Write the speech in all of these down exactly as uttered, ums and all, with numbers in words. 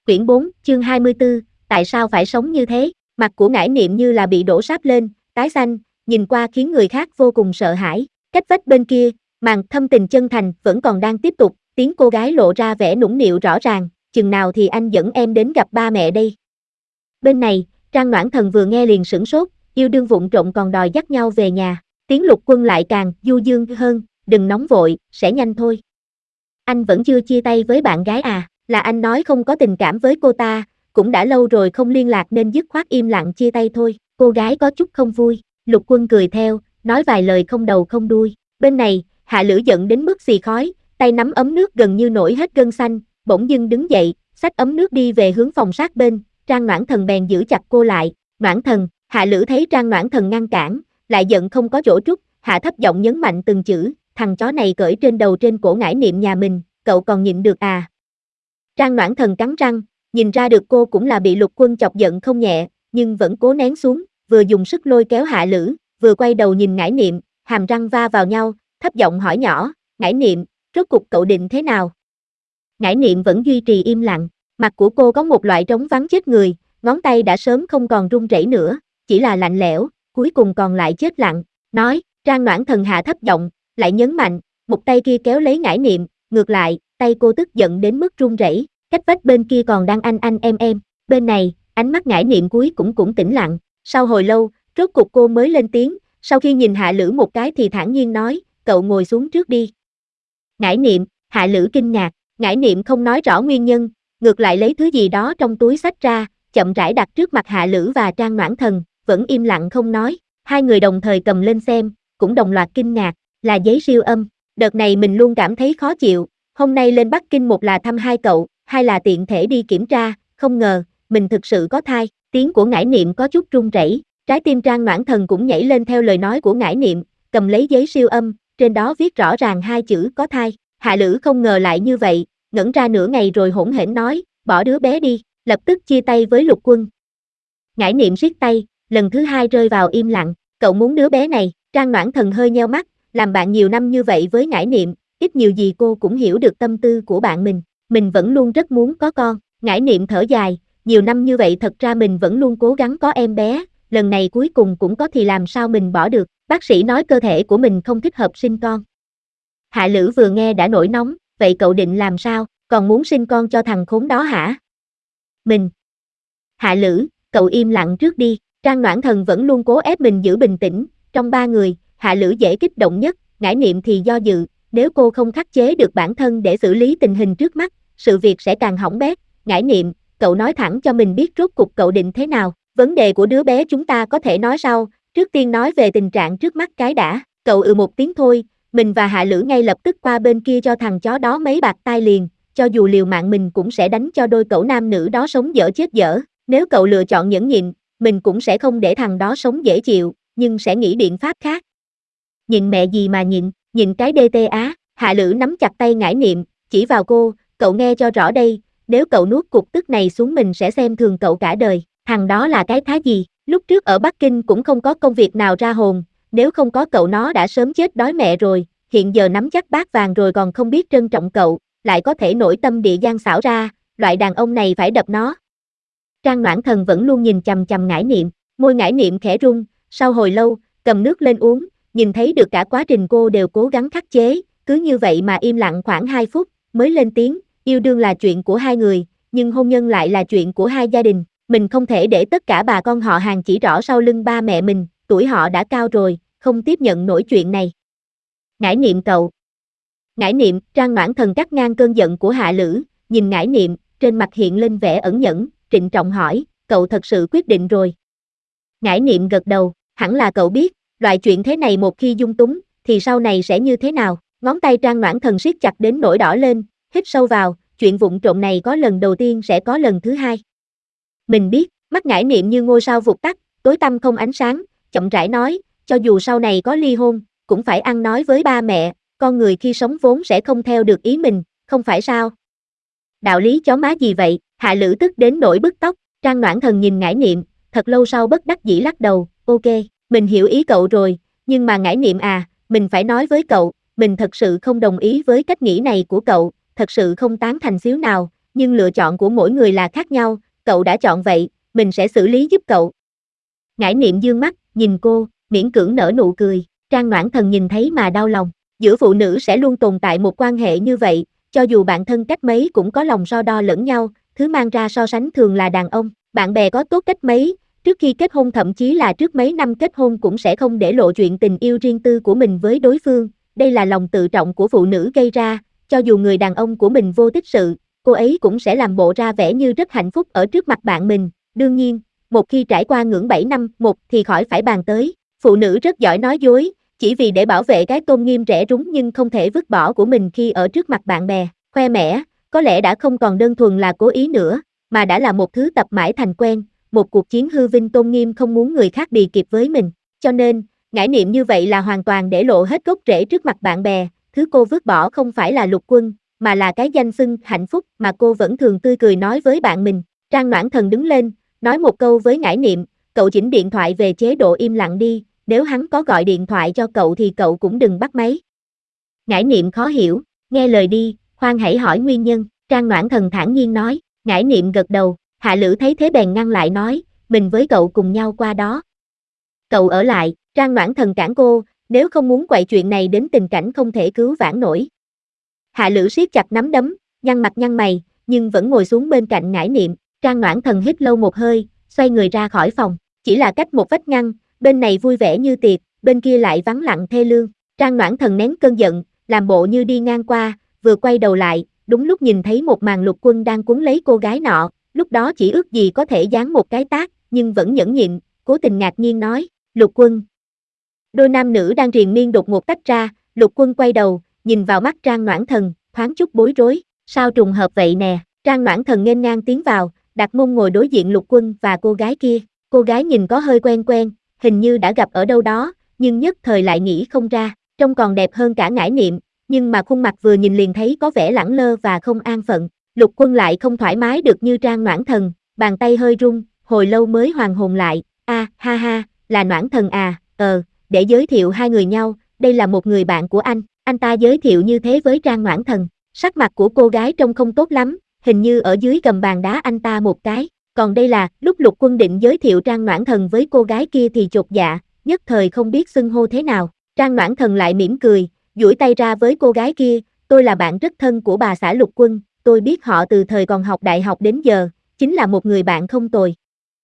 Quyển bốn, chương hai mươi tư, tại sao phải sống như thế? Mặt của Ngải Niệm như là bị đổ sáp lên, tái xanh, nhìn qua khiến người khác vô cùng sợ hãi. Cách vách bên kia, màn thâm tình chân thành vẫn còn đang tiếp tục, tiếng cô gái lộ ra vẻ nũng nịu rõ ràng, chừng nào thì anh dẫn em đến gặp ba mẹ đây. Bên này, Trang Noãn Thần vừa nghe liền sửng sốt, yêu đương vụng trộm còn đòi dắt nhau về nhà. Tiếng Lục Quân lại càng du dương hơn, đừng nóng vội, sẽ nhanh thôi. Anh vẫn chưa chia tay với bạn gái à? Là anh nói không có tình cảm với cô ta, cũng đã lâu rồi không liên lạc nên dứt khoát im lặng chia tay thôi. Cô gái có chút không vui, Lục Quân cười theo, nói vài lời không đầu không đuôi. Bên này, Hạ Lữ giận đến mức xì khói, tay nắm ấm nước gần như nổi hết gân xanh, bỗng dưng đứng dậy, xách ấm nước đi về hướng phòng sát bên. Trang Noãn Thần bèn giữ chặt cô lại. Noãn Thần. Hạ Lữ thấy Trang Noãn Thần ngăn cản, lại giận không có chỗ trút, hạ thấp giọng nhấn mạnh từng chữ, thằng chó này cởi trên đầu trên cổ Ngải Niệm nhà mình, cậu còn nhịn được à? Trang Noãn Thần cắn răng, nhìn ra được cô cũng là bị Lục Quân chọc giận không nhẹ, nhưng vẫn cố nén xuống, vừa dùng sức lôi kéo Hạ Lữ, vừa quay đầu nhìn Ngải Niệm, hàm răng va vào nhau, thấp giọng hỏi nhỏ, Ngải Niệm, rốt cục cậu định thế nào? Ngải Niệm vẫn duy trì im lặng, mặt của cô có một loại trống vắng chết người, ngón tay đã sớm không còn run rẩy nữa, chỉ là lạnh lẽo, cuối cùng còn lại chết lặng, nói, Trang Noãn Thần hạ thấp giọng, lại nhấn mạnh, một tay kia kéo lấy Ngải Niệm, ngược lại, tay cô tức giận đến mức run rẩy, cách vách bên kia còn đang anh anh em em, bên này, ánh mắt Ngải Niệm cuối cũng cũng tĩnh lặng, sau hồi lâu, rốt cục cô mới lên tiếng, sau khi nhìn Hạ Lữ một cái thì thản nhiên nói, cậu ngồi xuống trước đi. Ngải Niệm, Hạ Lữ kinh ngạc, Ngải Niệm không nói rõ nguyên nhân, ngược lại lấy thứ gì đó trong túi xách ra, chậm rãi đặt trước mặt Hạ Lữ và Trang Noãn Thần, vẫn im lặng không nói, hai người đồng thời cầm lên xem, cũng đồng loạt kinh ngạc, là giấy siêu âm, đợt này mình luôn cảm thấy khó chịu, hôm nay lên Bắc Kinh một là thăm hai cậu, hai là tiện thể đi kiểm tra, không ngờ, mình thực sự có thai, tiếng của Ngải Niệm có chút run rẩy, trái tim Trang Noãn Thần cũng nhảy lên theo lời nói của Ngải Niệm, cầm lấy giấy siêu âm, trên đó viết rõ ràng hai chữ có thai, Hạ Lữ không ngờ lại như vậy, ngẩn ra nửa ngày rồi hỗn hển nói, bỏ đứa bé đi, lập tức chia tay với Lục Quân. Ngải Niệm siết tay, lần thứ hai rơi vào im lặng, cậu muốn đứa bé này, Trang Noãn Thần hơi nheo mắt, làm bạn nhiều năm như vậy với Ngải Niệm, ít nhiều gì cô cũng hiểu được tâm tư của bạn mình, mình vẫn luôn rất muốn có con, Ngải Niệm thở dài, nhiều năm như vậy thật ra mình vẫn luôn cố gắng có em bé, lần này cuối cùng cũng có thì làm sao mình bỏ được, bác sĩ nói cơ thể của mình không thích hợp sinh con. Hạ Lữ vừa nghe đã nổi nóng, vậy cậu định làm sao, còn muốn sinh con cho thằng khốn đó hả? Mình. Hạ Lữ, cậu im lặng trước đi, Trang Noãn Thần vẫn luôn cố ép mình giữ bình tĩnh, trong ba người, Hạ Lữ dễ kích động nhất, Ngải Niệm thì do dự, nếu cô không khắc chế được bản thân để xử lý tình hình trước mắt, sự việc sẽ càng hỏng bét, Ngải Niệm, cậu nói thẳng cho mình biết rốt cục cậu định thế nào, vấn đề của đứa bé chúng ta có thể nói sau, trước tiên nói về tình trạng trước mắt cái đã, cậu ừ một tiếng thôi, mình và Hạ Lữ ngay lập tức qua bên kia cho thằng chó đó mấy bạt tai liền, cho dù liều mạng mình cũng sẽ đánh cho đôi cẩu nam nữ đó sống dở chết dở, nếu cậu lựa chọn nhẫn nhịn, mình cũng sẽ không để thằng đó sống dễ chịu, nhưng sẽ nghĩ biện pháp khác. Nhịn mẹ gì mà nhịn, nhịn cái đê tê á, Hạ Lữ nắm chặt tay Ngải Niệm, chỉ vào cô, cậu nghe cho rõ đây, nếu cậu nuốt cục tức này xuống mình sẽ xem thường cậu cả đời, thằng đó là cái thá gì, lúc trước ở Bắc Kinh cũng không có công việc nào ra hồn, nếu không có cậu nó đã sớm chết đói mẹ rồi, hiện giờ nắm chắc bát vàng rồi còn không biết trân trọng cậu, lại có thể nổi tâm địa gian xảo ra, loại đàn ông này phải đập nó. Trang Noãn Thần vẫn luôn nhìn chằm chằm Ngải Niệm, môi Ngải Niệm khẽ rung, sau hồi lâu, cầm nước lên uống, nhìn thấy được cả quá trình cô đều cố gắng khắc chế, cứ như vậy mà im lặng khoảng hai phút, mới lên tiếng, yêu đương là chuyện của hai người, nhưng hôn nhân lại là chuyện của hai gia đình, mình không thể để tất cả bà con họ hàng chỉ rõ sau lưng ba mẹ mình, tuổi họ đã cao rồi, không tiếp nhận nổi chuyện này. Ngải Niệm cậu. Ngải Niệm, Trang Noãn Thần cắt ngang cơn giận của Hạ Lữ, nhìn Ngải Niệm, trên mặt hiện lên vẻ ẩn nhẫn, trịnh trọng hỏi, cậu thật sự quyết định rồi. Ngải Niệm gật đầu, hẳn là cậu biết, loại chuyện thế này một khi dung túng, thì sau này sẽ như thế nào, ngón tay Trang Noãn Thần siết chặt đến nỗi đỏ lên, hít sâu vào, chuyện vụng trộm này có lần đầu tiên sẽ có lần thứ hai. Mình biết, mắt Ngải Niệm như ngôi sao vụt tắt, tối tăm không ánh sáng, chậm rãi nói, cho dù sau này có ly hôn, cũng phải ăn nói với ba mẹ, con người khi sống vốn sẽ không theo được ý mình, không phải sao? Đạo lý chó má gì vậy, Hạ Lữ tức đến nỗi bứt tóc, Trang Noãn Thần nhìn Ngải Niệm, thật lâu sau bất đắc dĩ lắc đầu, ok, mình hiểu ý cậu rồi, nhưng mà Ngải Niệm à, mình phải nói với cậu, mình thật sự không đồng ý với cách nghĩ này của cậu, thật sự không tán thành xíu nào, nhưng lựa chọn của mỗi người là khác nhau, cậu đã chọn vậy, mình sẽ xử lý giúp cậu. Ngải Niệm dương mắt, nhìn cô, miễn cưỡng nở nụ cười, Trang Noãn Thần nhìn thấy mà đau lòng, giữa phụ nữ sẽ luôn tồn tại một quan hệ như vậy, cho dù bạn thân cách mấy cũng có lòng so đo lẫn nhau, thứ mang ra so sánh thường là đàn ông, bạn bè có tốt cách mấy, trước khi kết hôn thậm chí là trước mấy năm kết hôn cũng sẽ không để lộ chuyện tình yêu riêng tư của mình với đối phương, đây là lòng tự trọng của phụ nữ gây ra, cho dù người đàn ông của mình vô tích sự, cô ấy cũng sẽ làm bộ ra vẻ như rất hạnh phúc ở trước mặt bạn mình, đương nhiên, một khi trải qua ngưỡng bảy năm một thì khỏi phải bàn tới, phụ nữ rất giỏi nói dối, chỉ vì để bảo vệ cái tôn nghiêm rẻ rúng nhưng không thể vứt bỏ của mình khi ở trước mặt bạn bè, khoe mẽ, có lẽ đã không còn đơn thuần là cố ý nữa, mà đã là một thứ tập mãi thành quen, một cuộc chiến hư vinh tôn nghiêm không muốn người khác bì kịp với mình, cho nên, Ngải Niệm như vậy là hoàn toàn để lộ hết gốc rễ trước mặt bạn bè, thứ cô vứt bỏ không phải là Lục Quân, mà là cái danh xưng hạnh phúc mà cô vẫn thường tươi cười nói với bạn mình. Trang Noãn Thần đứng lên, nói một câu với Ngải Niệm, cậu chỉnh điện thoại về chế độ im lặng đi, nếu hắn có gọi điện thoại cho cậu thì cậu cũng đừng bắt máy. Ngải Niệm khó hiểu, nghe lời đi, khoan hãy hỏi nguyên nhân, Trang Noãn Thần thản nhiên nói, Ngải Niệm gật đầu, Hạ Lữ thấy thế bèn ngăn lại nói, mình với cậu cùng nhau qua đó. Cậu ở lại, Trang Noãn Thần cản cô, nếu không muốn quậy chuyện này đến tình cảnh không thể cứu vãn nổi. Hạ Lữ siết chặt nắm đấm, nhăn mặt nhăn mày, nhưng vẫn ngồi xuống bên cạnh Ngải Niệm, Trang Noãn Thần hít lâu một hơi, xoay người ra khỏi phòng, chỉ là cách một vách ngăn, bên này vui vẻ như tiệc, bên kia lại vắng lặng thê lương, Trang Noãn Thần nén cơn giận, làm bộ như đi ngang qua, vừa quay đầu lại, đúng lúc nhìn thấy một màn Lục Quân đang cuốn lấy cô gái nọ, lúc đó chỉ ước gì có thể giáng một cái tát, nhưng vẫn nhẫn nhịn, cố tình ngạc nhiên nói, Lục Quân. Đôi nam nữ đang triền miên đột ngột tách ra, Lục Quân quay đầu, nhìn vào mắt Trang Noãn Thần, thoáng chút bối rối, sao trùng hợp vậy nè, Trang Noãn Thần nghênh ngang tiến vào, đặt mông ngồi đối diện Lục Quân và cô gái kia, cô gái nhìn có hơi quen quen, hình như đã gặp ở đâu đó, nhưng nhất thời lại nghĩ không ra, trông còn đẹp hơn cả Ngải Niệm, nhưng mà khuôn mặt vừa nhìn liền thấy có vẻ lẳng lơ và không an phận, Lục Quân lại không thoải mái được như Trang Noãn Thần, bàn tay hơi run, hồi lâu mới hoàn hồn lại, a à, ha ha, là Noãn Thần à, ờ, để giới thiệu hai người nhau, đây là một người bạn của anh, anh ta giới thiệu như thế với Trang Noãn Thần, sắc mặt của cô gái trông không tốt lắm, hình như ở dưới gầm bàn đá anh ta một cái, còn đây là, lúc Lục Quân định giới thiệu Trang Noãn Thần với cô gái kia thì chột dạ, nhất thời không biết xưng hô thế nào, Trang Noãn Thần lại mỉm cười, duỗi tay ra với cô gái kia, tôi là bạn rất thân của bà xã Lục Quân, tôi biết họ từ thời còn học đại học đến giờ, chính là một người bạn không tồi.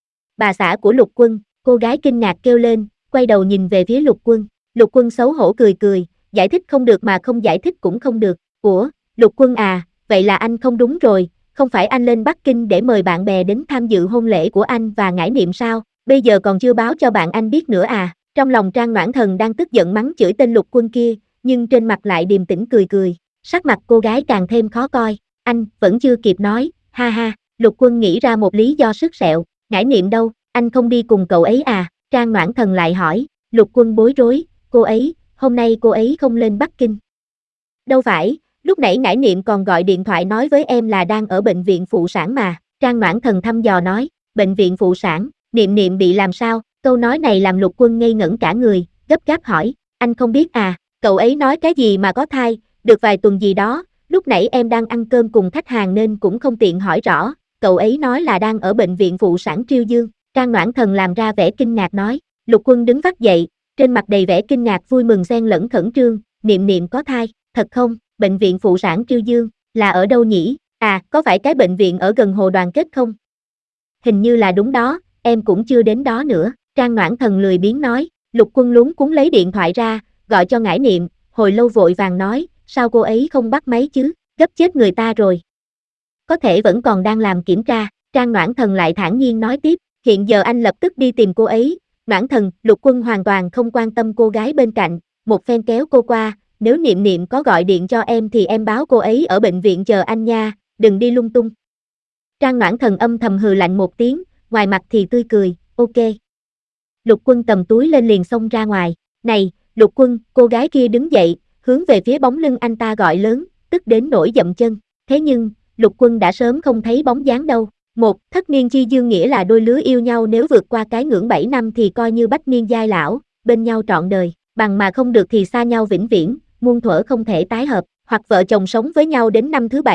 Bà xã của Lục Quân, cô gái kinh ngạc kêu lên, quay đầu nhìn về phía Lục Quân, Lục Quân xấu hổ cười cười, giải thích không được mà không giải thích cũng không được, ủa, Lục Quân à, vậy là anh không đúng rồi, không phải anh lên Bắc Kinh để mời bạn bè đến tham dự hôn lễ của anh và Ngải Niệm sao, bây giờ còn chưa báo cho bạn anh biết nữa à, trong lòng Trang Noãn Thần đang tức giận mắng chửi tên Lục Quân kia, nhưng trên mặt lại điềm tĩnh cười cười, sắc mặt cô gái càng thêm khó coi, anh, vẫn chưa kịp nói, ha ha, Lục Quân nghĩ ra một lý do sứt sẹo, Ngải Niệm đâu, anh không đi cùng cậu ấy à, Trang Noãn Thần lại hỏi, Lục Quân bối rối, cô ấy, hôm nay cô ấy không lên Bắc Kinh. Đâu phải, lúc nãy Ngải Niệm còn gọi điện thoại nói với em là đang ở bệnh viện phụ sản mà, Trang Noãn Thần thăm dò nói, bệnh viện phụ sản, Niệm Niệm bị làm sao, câu nói này làm Lục Quân ngây ngẩn cả người, gấp gáp hỏi, anh không biết à, cậu ấy nói cái gì mà có thai, được vài tuần gì đó, lúc nãy em đang ăn cơm cùng khách hàng nên cũng không tiện hỏi rõ, cậu ấy nói là đang ở bệnh viện phụ sản Triêu Dương, Trang Noãn Thần làm ra vẻ kinh ngạc nói, Lục Quân đứng vắt dậy, trên mặt đầy vẻ kinh ngạc vui mừng xen lẫn khẩn trương, Niệm Niệm có thai, thật không, bệnh viện phụ sản Triêu Dương, là ở đâu nhỉ, à, có phải cái bệnh viện ở gần Hồ Đoàn Kết không? Hình như là đúng đó, em cũng chưa đến đó nữa, Trang Noãn Thần lười biếng nói, Lục Quân luống cuống lấy điện thoại ra, gọi cho Ngải Niệm, hồi lâu vội vàng nói, sao cô ấy không bắt máy chứ, gấp chết người ta rồi. Có thể vẫn còn đang làm kiểm tra, Trang Noãn Thần lại thản nhiên nói tiếp, hiện giờ anh lập tức đi tìm cô ấy, Noãn Thần, Lục Quân hoàn toàn không quan tâm cô gái bên cạnh, một phen kéo cô qua, nếu Niệm Niệm có gọi điện cho em thì em báo cô ấy ở bệnh viện chờ anh nha, đừng đi lung tung. Trang Noãn Thần âm thầm hừ lạnh một tiếng, ngoài mặt thì tươi cười, ok. Lục Quân cầm túi lên liền xông ra ngoài, này, Lục Quân, cô gái kia đứng dậy, hướng về phía bóng lưng anh ta gọi lớn, tức đến nỗi dậm chân, thế nhưng, Lục Quân đã sớm không thấy bóng dáng đâu. Một, thất niên chi dương nghĩa là đôi lứa yêu nhau nếu vượt qua cái ngưỡng bảy năm thì coi như bách niên giai lão, bên nhau trọn đời, bằng mà không được thì xa nhau vĩnh viễn, muôn thuở không thể tái hợp, hoặc vợ chồng sống với nhau đến năm thứ bảy,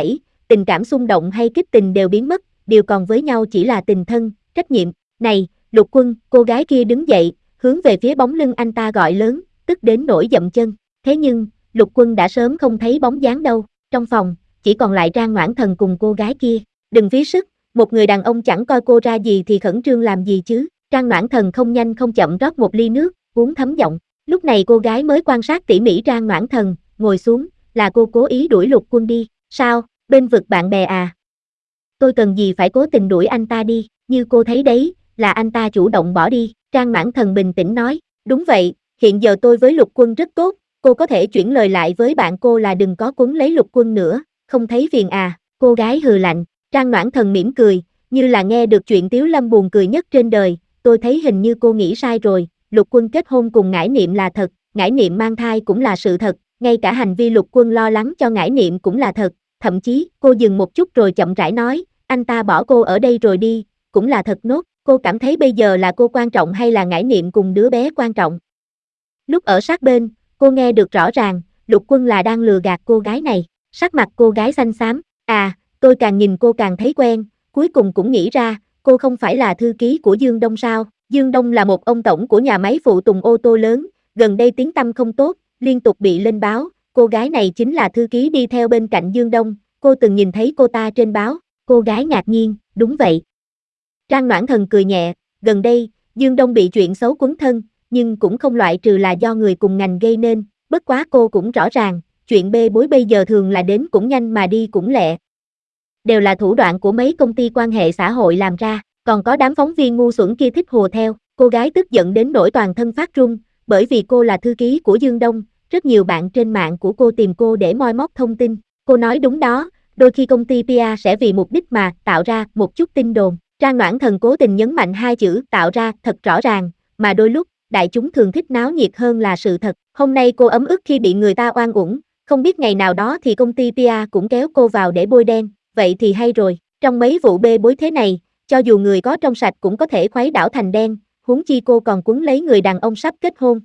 tình cảm xung động hay kích tình đều biến mất, điều còn với nhau chỉ là tình thân, trách nhiệm. Này, Lục Quân, cô gái kia đứng dậy, hướng về phía bóng lưng anh ta gọi lớn, tức đến nỗi dậm chân. Thế nhưng, Lục Quân đã sớm không thấy bóng dáng đâu, trong phòng, chỉ còn lại Trang Noãn Thần cùng cô gái kia. Đừng phí sức, một người đàn ông chẳng coi cô ra gì thì khẩn trương làm gì chứ. Trang Noãn Thần không nhanh không chậm rót một ly nước, uống thấm giọng. Lúc này cô gái mới quan sát tỉ mỉ Trang Noãn Thần, ngồi xuống, là cô cố ý đuổi Lục Quân đi. Sao, bên vực bạn bè à? Tôi cần gì phải cố tình đuổi anh ta đi, như cô thấy đấy, là anh ta chủ động bỏ đi. Trang Noãn Thần bình tĩnh nói, đúng vậy, hiện giờ tôi với Lục Quân rất tốt, cô có thể chuyển lời lại với bạn cô là đừng có quấn lấy Lục Quân nữa, không thấy phiền à? Cô gái hừ lạnh. Trang Noãn Thần mỉm cười, như là nghe được chuyện Tiếu Lâm buồn cười nhất trên đời. Tôi thấy hình như cô nghĩ sai rồi, Lục Quân kết hôn cùng Ngải Niệm là thật, Ngải Niệm mang thai cũng là sự thật, ngay cả hành vi Lục Quân lo lắng cho Ngải Niệm cũng là thật, thậm chí, cô dừng một chút rồi chậm rãi nói, anh ta bỏ cô ở đây rồi đi, cũng là thật nốt. Cô cảm thấy bây giờ là cô quan trọng hay là Ngải Niệm cùng đứa bé quan trọng? Lúc ở sát bên, cô nghe được rõ ràng, Lục Quân là đang lừa gạt cô gái này. Sắc mặt cô gái xanh xám, à, tôi càng nhìn cô càng thấy quen, cuối cùng cũng nghĩ ra, cô không phải là thư ký của Dương Đông sao? Dương Đông là một ông tổng của nhà máy phụ tùng ô tô lớn, gần đây tiếng tăm không tốt, liên tục bị lên báo, cô gái này chính là thư ký đi theo bên cạnh Dương Đông, cô từng nhìn thấy cô ta trên báo. Cô gái ngạc nhiên, đúng vậy. Trang Noãn Thần cười nhẹ, gần đây, Dương Đông bị chuyện xấu quấn thân, nhưng cũng không loại trừ là do người cùng ngành gây nên, bất quá cô cũng rõ ràng, chuyện bê bối bây giờ thường là đến cũng nhanh mà đi cũng lẹ. Đều là thủ đoạn của mấy công ty quan hệ xã hội làm ra, còn có đám phóng viên ngu xuẩn kia thích hùa theo. Cô gái tức giận đến nỗi toàn thân phát run, bởi vì cô là thư ký của Dương Đông, rất nhiều bạn trên mạng của cô tìm cô để moi móc thông tin. Cô nói đúng đó, đôi khi công ty pê e sẽ vì mục đích mà tạo ra một chút tin đồn. Trang Noãn Thần cố tình nhấn mạnh hai chữ tạo ra thật rõ ràng, mà đôi lúc, đại chúng thường thích náo nhiệt hơn là sự thật. Hôm nay cô ấm ức khi bị người ta oan uổng, không biết ngày nào đó thì công ty pê e cũng kéo cô vào để bôi đen, vậy thì hay rồi. Trong mấy vụ bê bối thế này, cho dù người có trong sạch cũng có thể khuấy đảo thành đen, huống chi cô còn quấn lấy người đàn ông sắp kết hôn.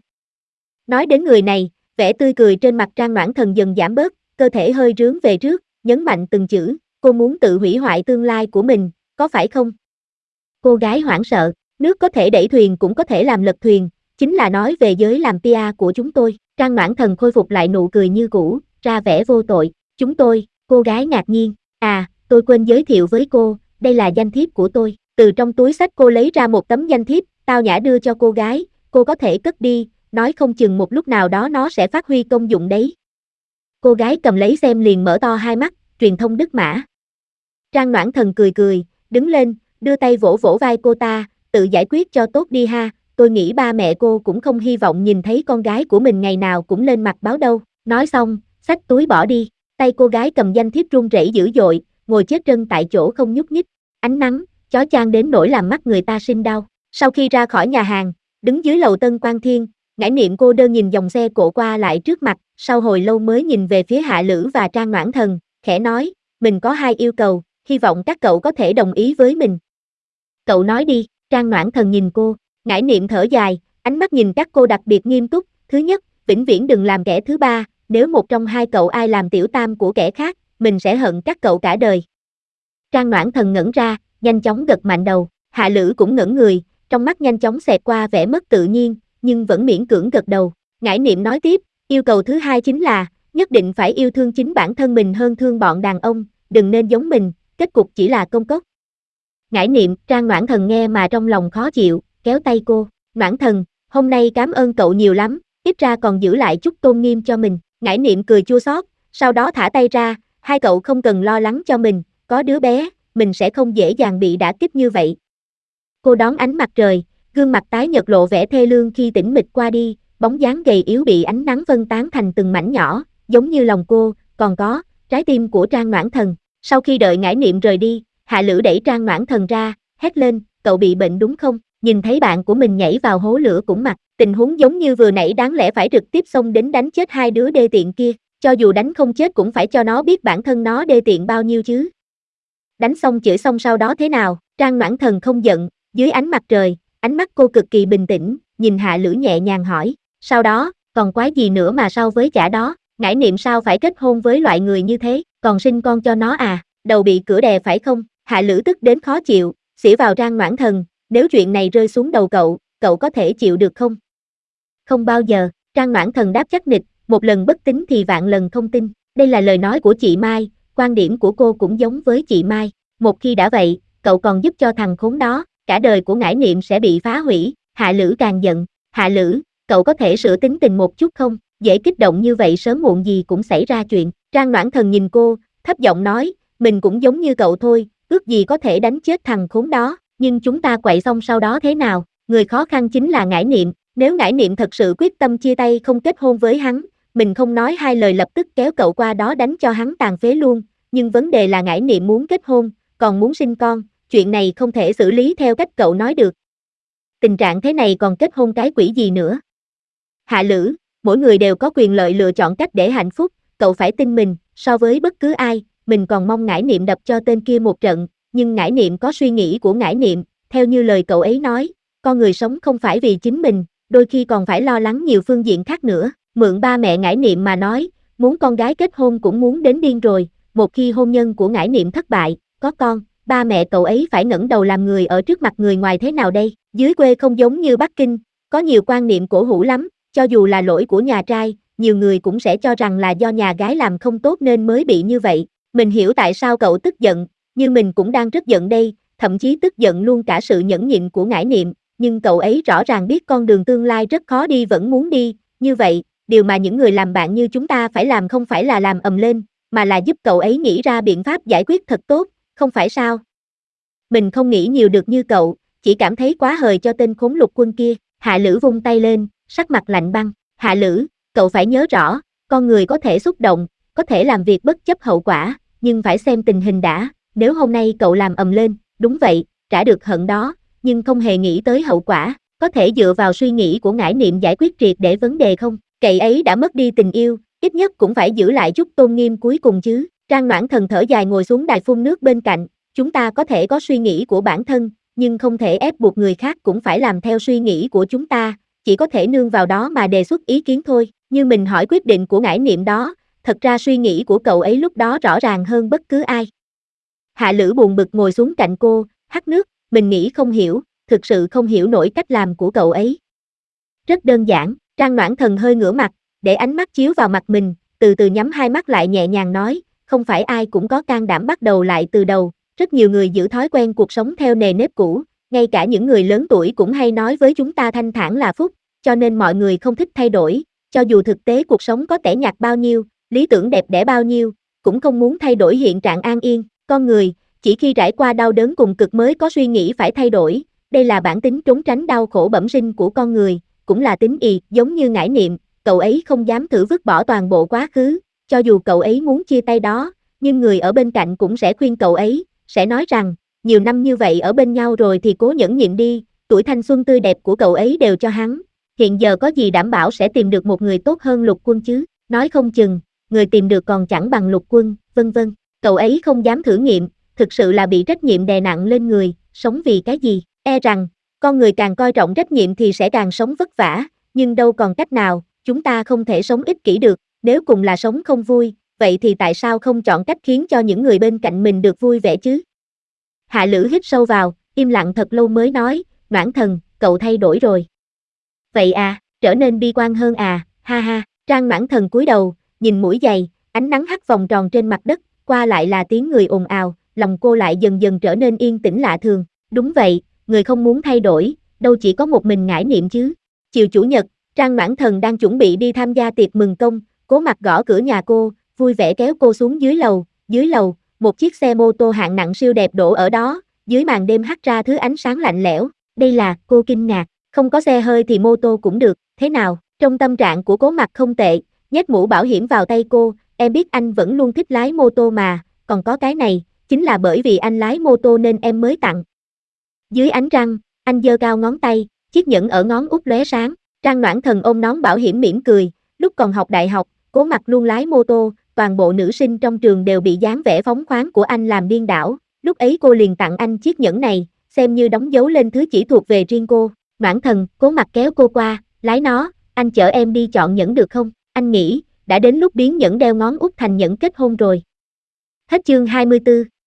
Nói đến người này, vẻ tươi cười trên mặt Trang Noãn Thần dần giảm bớt, cơ thể hơi rướn về trước, nhấn mạnh từng chữ, cô muốn tự hủy hoại tương lai của mình, có phải không? Cô gái hoảng sợ, nước có thể đẩy thuyền cũng có thể làm lật thuyền, chính là nói về giới làm pê e của chúng tôi. Trang Noãn Thần khôi phục lại nụ cười như cũ, ra vẻ vô tội, chúng tôi, cô gái ngạc nhiên, à, tôi quên giới thiệu với cô, đây là danh thiếp của tôi. Từ trong túi xách cô lấy ra một tấm danh thiếp, tao nhã đưa cho cô gái, cô có thể cất đi, nói không chừng một lúc nào đó nó sẽ phát huy công dụng đấy. Cô gái cầm lấy xem liền mở to hai mắt, truyền thông Đức Mã. Trang Noãn Thần cười cười, đứng lên, đưa tay vỗ vỗ vai cô ta, tự giải quyết cho tốt đi ha, tôi nghĩ ba mẹ cô cũng không hy vọng nhìn thấy con gái của mình ngày nào cũng lên mặt báo đâu. Nói xong, xách túi bỏ đi, tay cô gái cầm danh thiếp run rẩy dữ dội, ngồi chết trân tại chỗ không nhúc nhích. Ánh nắng, chói chang đến nỗi làm mắt người ta sinh đau. Sau khi ra khỏi nhà hàng, đứng dưới lầu Tân Quan Thiên, Ngải Niệm cô đơn nhìn dòng xe cộ qua lại trước mặt, sau hồi lâu mới nhìn về phía Hạ Lữ và Trang Noãn Thần, khẽ nói, mình có hai yêu cầu, hy vọng các cậu có thể đồng ý với mình. Cậu nói đi. Trang Noãn Thần nhìn cô, Ngải Niệm thở dài, ánh mắt nhìn các cô đặc biệt nghiêm túc, thứ nhất, vĩnh viễn đừng làm kẻ thứ ba, nếu một trong hai cậu ai làm tiểu tam của kẻ khác, mình sẽ hận các cậu cả đời. Trang Noãn Thần ngẩn ra, nhanh chóng gật mạnh đầu, Hạ Lữ cũng ngẩn người, trong mắt nhanh chóng xẹt qua vẻ mất tự nhiên, nhưng vẫn miễn cưỡng gật đầu. Ngải Niệm nói tiếp, yêu cầu thứ hai chính là, nhất định phải yêu thương chính bản thân mình hơn thương bọn đàn ông, đừng nên giống mình, kết cục chỉ là công cốc. Ngải Niệm, Trang Noãn Thần nghe mà trong lòng khó chịu, kéo tay cô, Noãn Thần, hôm nay cảm ơn cậu nhiều lắm, ít ra còn giữ lại chút tôn nghiêm cho mình. Ngải Niệm cười chua xót, sau đó thả tay ra, hai cậu không cần lo lắng cho mình, có đứa bé, mình sẽ không dễ dàng bị đả kích như vậy. Cô đón ánh mặt trời, gương mặt tái nhợt lộ vẻ thê lương khi tĩnh mịch qua đi, bóng dáng gầy yếu bị ánh nắng phân tán thành từng mảnh nhỏ, giống như lòng cô, còn có, trái tim của Trang Noãn Thần. Sau khi đợi Ngải Niệm rời đi, Hạ Lữ đẩy Trang Noãn Thần ra, hét lên, cậu bị bệnh đúng không? Nhìn thấy bạn của mình nhảy vào hố lửa cũng mặc, tình huống giống như vừa nãy đáng lẽ phải trực tiếp xông đến đánh chết hai đứa đê tiện kia, cho dù đánh không chết cũng phải cho nó biết bản thân nó đê tiện bao nhiêu chứ. Đánh xong chửi xong sau đó thế nào? Trang Noãn Thần không giận, dưới ánh mặt trời, ánh mắt cô cực kỳ bình tĩnh, nhìn Hạ Lữ nhẹ nhàng hỏi, sau đó, còn quái gì nữa mà sau với chả đó, Ngải Niệm sao phải kết hôn với loại người như thế, còn sinh con cho nó à? đầu bị cửa đè phải không? Hạ Lữ tức đến khó chịu, xỉa vào Trang Noãn Thần, nếu chuyện này rơi xuống đầu cậu, cậu có thể chịu được không? Không bao giờ, Trang Noãn Thần đáp chắc nịch, một lần bất tín thì vạn lần không tin, đây là lời nói của chị Mai, quan điểm của cô cũng giống với chị Mai, một khi đã vậy, cậu còn giúp cho thằng khốn đó, cả đời của Ngải Niệm sẽ bị phá hủy. Hạ Lữ càng giận, Hạ Lữ, cậu có thể sửa tính tình một chút không, dễ kích động như vậy sớm muộn gì cũng xảy ra chuyện. Trang Noãn Thần nhìn cô, thấp giọng nói, mình cũng giống như cậu thôi, ước gì có thể đánh chết thằng khốn đó, nhưng chúng ta quậy xong sau đó thế nào, người khó khăn chính là Ngải Niệm, nếu Ngải Niệm thật sự quyết tâm chia tay không kết hôn với hắn, mình không nói hai lời lập tức kéo cậu qua đó đánh cho hắn tàn phế luôn, nhưng vấn đề là Ngải Niệm muốn kết hôn, còn muốn sinh con, chuyện này không thể xử lý theo cách cậu nói được. Tình trạng thế này còn kết hôn cái quỷ gì nữa. Hạ Lữ, mỗi người đều có quyền lợi lựa chọn cách để hạnh phúc, cậu phải tin mình, so với bất cứ ai, mình còn mong Ngải Niệm đập cho tên kia một trận, nhưng Ngải Niệm có suy nghĩ của Ngải Niệm, theo như lời cậu ấy nói, con người sống không phải vì chính mình, đôi khi còn phải lo lắng nhiều phương diện khác nữa, mượn ba mẹ Ngải Niệm mà nói, muốn con gái kết hôn cũng muốn đến điên rồi, một khi hôn nhân của Ngải Niệm thất bại, có con, ba mẹ cậu ấy phải ngẩng đầu làm người ở trước mặt người ngoài thế nào đây, dưới quê không giống như Bắc Kinh, có nhiều quan niệm cổ hủ lắm, cho dù là lỗi của nhà trai, nhiều người cũng sẽ cho rằng là do nhà gái làm không tốt nên mới bị như vậy, mình hiểu tại sao cậu tức giận, nhưng mình cũng đang rất giận đây, thậm chí tức giận luôn cả sự nhẫn nhịn của Ngải Niệm, nhưng cậu ấy rõ ràng biết con đường tương lai rất khó đi vẫn muốn đi, như vậy, điều mà những người làm bạn như chúng ta phải làm không phải là làm ầm lên, mà là giúp cậu ấy nghĩ ra biện pháp giải quyết thật tốt, không phải sao? Mình không nghĩ nhiều được như cậu, chỉ cảm thấy quá hời cho tên khốn Lục Quân kia. Hạ Lữ vung tay lên, sắc mặt lạnh băng. Hạ Lữ, cậu phải nhớ rõ, con người có thể xúc động, có thể làm việc bất chấp hậu quả, nhưng phải xem tình hình đã. Nếu hôm nay cậu làm ầm lên, đúng vậy, trả được hận đó, nhưng không hề nghĩ tới hậu quả, có thể dựa vào suy nghĩ của Ngải Niệm giải quyết triệt để vấn đề không? Cậu ấy đã mất đi tình yêu, ít nhất cũng phải giữ lại chút tôn nghiêm cuối cùng chứ. Trang Noãn Thần thở dài ngồi xuống đài phun nước bên cạnh, chúng ta có thể có suy nghĩ của bản thân, nhưng không thể ép buộc người khác cũng phải làm theo suy nghĩ của chúng ta, chỉ có thể nương vào đó mà đề xuất ý kiến thôi, như mình hỏi quyết định của Ngải Niệm đó, thật ra suy nghĩ của cậu ấy lúc đó rõ ràng hơn bất cứ ai. Hạ Lữ buồn bực ngồi xuống cạnh cô, hắt nước, mình nghĩ không hiểu, thực sự không hiểu nổi cách làm của cậu ấy. Rất đơn giản, Trang Noãn Thần hơi ngửa mặt, để ánh mắt chiếu vào mặt mình, từ từ nhắm hai mắt lại nhẹ nhàng nói, không phải ai cũng có can đảm bắt đầu lại từ đầu, rất nhiều người giữ thói quen cuộc sống theo nề nếp cũ, ngay cả những người lớn tuổi cũng hay nói với chúng ta thanh thản là phúc, cho nên mọi người không thích thay đổi, cho dù thực tế cuộc sống có tẻ nhạt bao nhiêu, lý tưởng đẹp đẽ bao nhiêu, cũng không muốn thay đổi hiện trạng an yên, con người, chỉ khi trải qua đau đớn cùng cực mới có suy nghĩ phải thay đổi, đây là bản tính trốn tránh đau khổ bẩm sinh của con người, cũng là tính ì, giống như Ngải Niệm, cậu ấy không dám thử vứt bỏ toàn bộ quá khứ, cho dù cậu ấy muốn chia tay đó, nhưng người ở bên cạnh cũng sẽ khuyên cậu ấy, sẽ nói rằng, nhiều năm như vậy ở bên nhau rồi thì cố nhẫn nhịn đi, tuổi thanh xuân tươi đẹp của cậu ấy đều cho hắn, hiện giờ có gì đảm bảo sẽ tìm được một người tốt hơn Lục Quân chứ, nói không chừng, người tìm được còn chẳng bằng Lục Quân, vân vân, cậu ấy không dám thử nghiệm, thực sự là bị trách nhiệm đè nặng lên người, sống vì cái gì, e rằng, con người càng coi trọng trách nhiệm thì sẽ càng sống vất vả, nhưng đâu còn cách nào, chúng ta không thể sống ích kỷ được, nếu cùng là sống không vui, vậy thì tại sao không chọn cách khiến cho những người bên cạnh mình được vui vẻ chứ? Hạ Lữ hít sâu vào, im lặng thật lâu mới nói, Noãn Thần, cậu thay đổi rồi. Vậy à, trở nên bi quan hơn à, ha ha, Trang Noãn Thần cúi đầu, nhìn mũi giày, ánh nắng hắt vòng tròn trên mặt đất, qua lại là tiếng người ồn ào, lòng cô lại dần dần trở nên yên tĩnh lạ thường, đúng vậy, người không muốn thay đổi, đâu chỉ có một mình Ngải Niệm chứ. Chiều chủ nhật, Trang Noãn Thần đang chuẩn bị đi tham gia tiệc mừng công, Cố Mặc gõ cửa nhà cô, vui vẻ kéo cô xuống dưới lầu, dưới lầu, một chiếc xe mô tô hạng nặng siêu đẹp đổ ở đó, dưới màn đêm hắt ra thứ ánh sáng lạnh lẽo, đây là, cô kinh ngạc, không có xe hơi thì mô tô cũng được, thế nào, trong tâm trạng của Cố Mặc không tệ, nhét mũ bảo hiểm vào tay cô, em biết anh vẫn luôn thích lái mô tô mà, còn có cái này, chính là bởi vì anh lái mô tô nên em mới tặng. Dưới ánh trăng, anh giơ cao ngón tay, chiếc nhẫn ở ngón út lóe sáng, Trang Noãn Thần ôm nón bảo hiểm mỉm cười, lúc còn học đại học, Cố Mặc luôn lái mô tô, toàn bộ nữ sinh trong trường đều bị dáng vẻ phóng khoáng của anh làm điên đảo, lúc ấy cô liền tặng anh chiếc nhẫn này, xem như đóng dấu lên thứ chỉ thuộc về riêng cô. Noãn Thần, Cố Mặc kéo cô qua, lái nó, anh chở em đi chọn nhẫn được không? Anh nghĩ, đã đến lúc biến nhẫn đeo ngón út thành nhẫn kết hôn rồi. Hết chương hai mươi tư.